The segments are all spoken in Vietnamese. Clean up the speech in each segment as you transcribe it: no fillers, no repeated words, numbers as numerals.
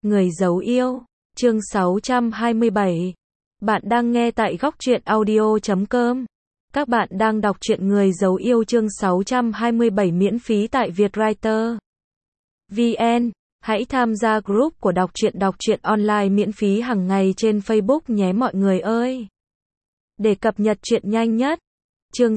Người giấu yêu, chương 627. Bạn đang nghe tại góc truyện audio.com. Các bạn đang đọc truyện Người giấu yêu chương 627 miễn phí tại Vietwriter VN. Hãy tham gia group của đọc truyện online miễn phí hàng ngày trên Facebook nhé mọi người ơi. Để cập nhật truyện nhanh nhất. Chương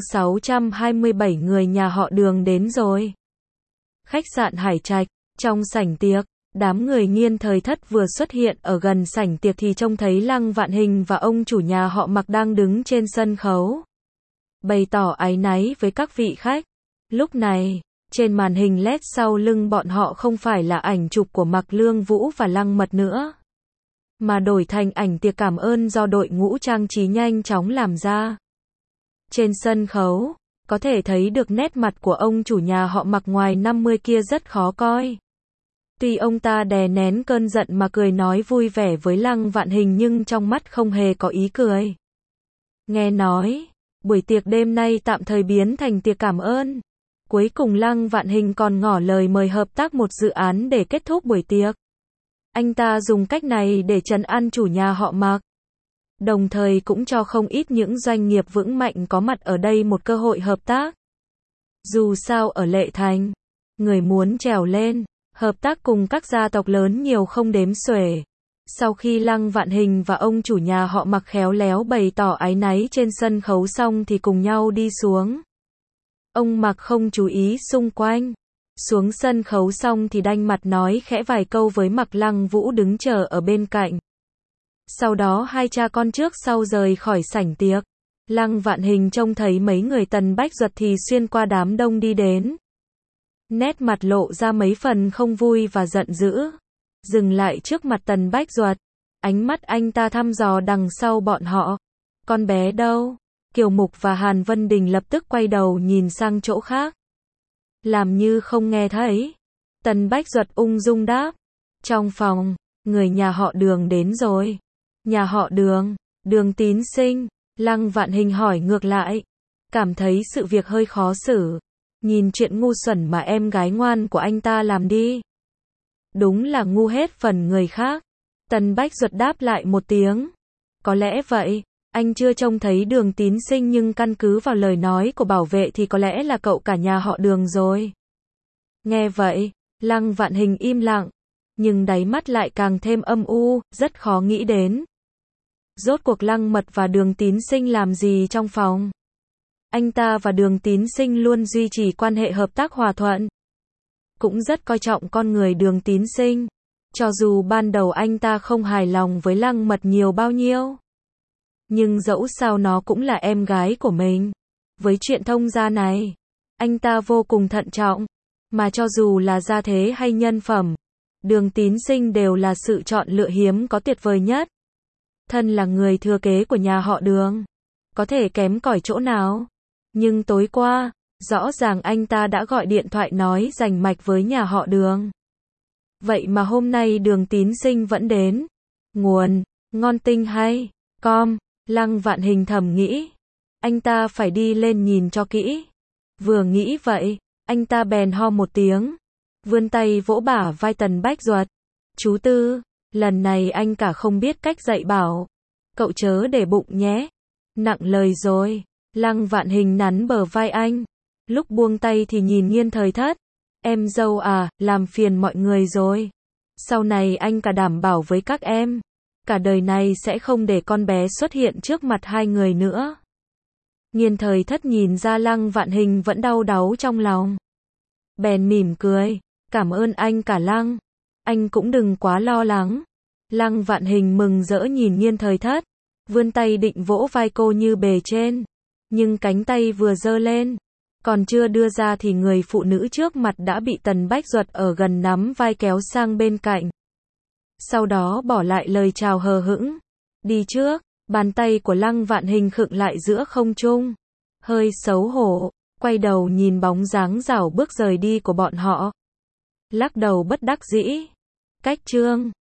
627 người nhà họ Đường đến rồi. Khách sạn Hải Trạch, trong sảnh tiệc. Đám người Nghiên Thời Thất vừa xuất hiện ở gần sảnh tiệc thì trông thấy Lăng Vạn Hình và ông chủ nhà họ Mạc đang đứng trên sân khấu, bày tỏ áy náy với các vị khách. Lúc này, trên màn hình LED sau lưng bọn họ không phải là ảnh chụp của Mạc Lương Vũ và Lăng Mật nữa, mà đổi thành ảnh tiệc cảm ơn do đội ngũ trang trí nhanh chóng làm ra. Trên sân khấu, có thể thấy được nét mặt của ông chủ nhà họ Mạc ngoài 50 kia rất khó coi. Tuy ông ta đè nén cơn giận mà cười nói vui vẻ với Lăng Vạn Hình nhưng trong mắt không hề có ý cười. Nghe nói, buổi tiệc đêm nay tạm thời biến thành tiệc cảm ơn. Cuối cùng Lăng Vạn Hình còn ngỏ lời mời hợp tác một dự án để kết thúc buổi tiệc. Anh ta dùng cách này để trấn an chủ nhà họ Mạc, đồng thời cũng cho không ít những doanh nghiệp vững mạnh có mặt ở đây một cơ hội hợp tác. Dù sao ở Lệ Thành, người muốn trèo lên hợp tác cùng các gia tộc lớn nhiều không đếm xuể. Sau khi Lăng Vạn Hình và ông chủ nhà họ Mạc khéo léo bày tỏ áy náy trên sân khấu xong thì cùng nhau đi xuống. Ông Mạc không chú ý xung quanh. Xuống sân khấu xong thì đanh mặt nói khẽ vài câu với Mạc Lăng Vũ đứng chờ ở bên cạnh. Sau đó hai cha con trước sau rời khỏi sảnh tiệc. Lăng Vạn Hình trông thấy mấy người Tần Bách Duật thì xuyên qua đám đông đi đến. Nét mặt lộ ra mấy phần không vui và giận dữ. Dừng lại trước mặt Tần Bách Duật. Ánh mắt anh ta thăm dò đằng sau bọn họ. Con bé đâu? Kiều Mục và Hàn Vân Đình lập tức quay đầu nhìn sang chỗ khác, làm như không nghe thấy. Tần Bách Duật ung dung đáp. Trong phòng, người nhà họ Đường đến rồi. Nhà họ Đường, Đường Tín Sinh. Lăng Vạn Hình hỏi ngược lại. Cảm thấy sự việc hơi khó xử. Nhìn chuyện ngu xuẩn mà em gái ngoan của anh ta làm đi. Đúng là ngu hết phần người khác. Tần Bách Duật đáp lại một tiếng. Có lẽ vậy, anh chưa trông thấy Đường Tín Sinh nhưng căn cứ vào lời nói của bảo vệ thì có lẽ là cậu cả nhà họ Đường rồi. Nghe vậy, Lăng Vạn Hình im lặng, nhưng đáy mắt lại càng thêm âm u, rất khó nghĩ đến. Rốt cuộc Lăng Mật và Đường Tín Sinh làm gì trong phòng? Anh ta và Đường Tín Sinh luôn duy trì quan hệ hợp tác hòa thuận, cũng rất coi trọng con người Đường Tín Sinh. Cho dù ban đầu anh ta không hài lòng với Lăng Mật nhiều bao nhiêu, nhưng dẫu sao nó cũng là em gái của mình. Với chuyện thông gia này, anh ta vô cùng thận trọng, mà cho dù là gia thế hay nhân phẩm, Đường Tín Sinh đều là sự chọn lựa hiếm có tuyệt vời nhất. Thân là người thừa kế của nhà họ Đường, có thể kém cỏi chỗ nào? Nhưng tối qua, rõ ràng anh ta đã gọi điện thoại nói rành mạch với nhà họ Đường. Vậy mà hôm nay Đường Tín Sinh vẫn đến. Nguồn, ngon tinh hay, com. Lăng Vạn Hình thầm nghĩ. Anh ta phải đi lên nhìn cho kỹ. Vừa nghĩ vậy, anh ta bèn ho một tiếng, vươn tay vỗ bả vai Tần Bách Duật. Chú Tư, lần này anh cả không biết cách dạy bảo. Cậu chớ để bụng nhé. Nặng lời rồi. Lăng Vạn Hình nắn bờ vai anh. Lúc buông tay thì nhìn Nghiên Thời Thất. Em dâu à, làm phiền mọi người rồi. Sau này anh cả đảm bảo với các em, cả đời này sẽ không để con bé xuất hiện trước mặt hai người nữa. Nghiên Thời Thất nhìn ra Lăng Vạn Hình vẫn đau đáu trong lòng, bèn mỉm cười. Cảm ơn anh cả Lăng. Anh cũng đừng quá lo lắng. Lăng Vạn Hình mừng rỡ nhìn Nghiên Thời Thất, vươn tay định vỗ vai cô như bề trên. Nhưng cánh tay vừa giơ lên, còn chưa đưa ra thì người phụ nữ trước mặt đã bị Tần Bách Duật ở gần nắm vai kéo sang bên cạnh. Sau đó bỏ lại lời chào hờ hững. Đi trước. Bàn tay của Lăng Vạn Hình khựng lại giữa không trung. Hơi xấu hổ, quay đầu nhìn bóng dáng rảo bước rời đi của bọn họ. Lắc đầu bất đắc dĩ. Cách chương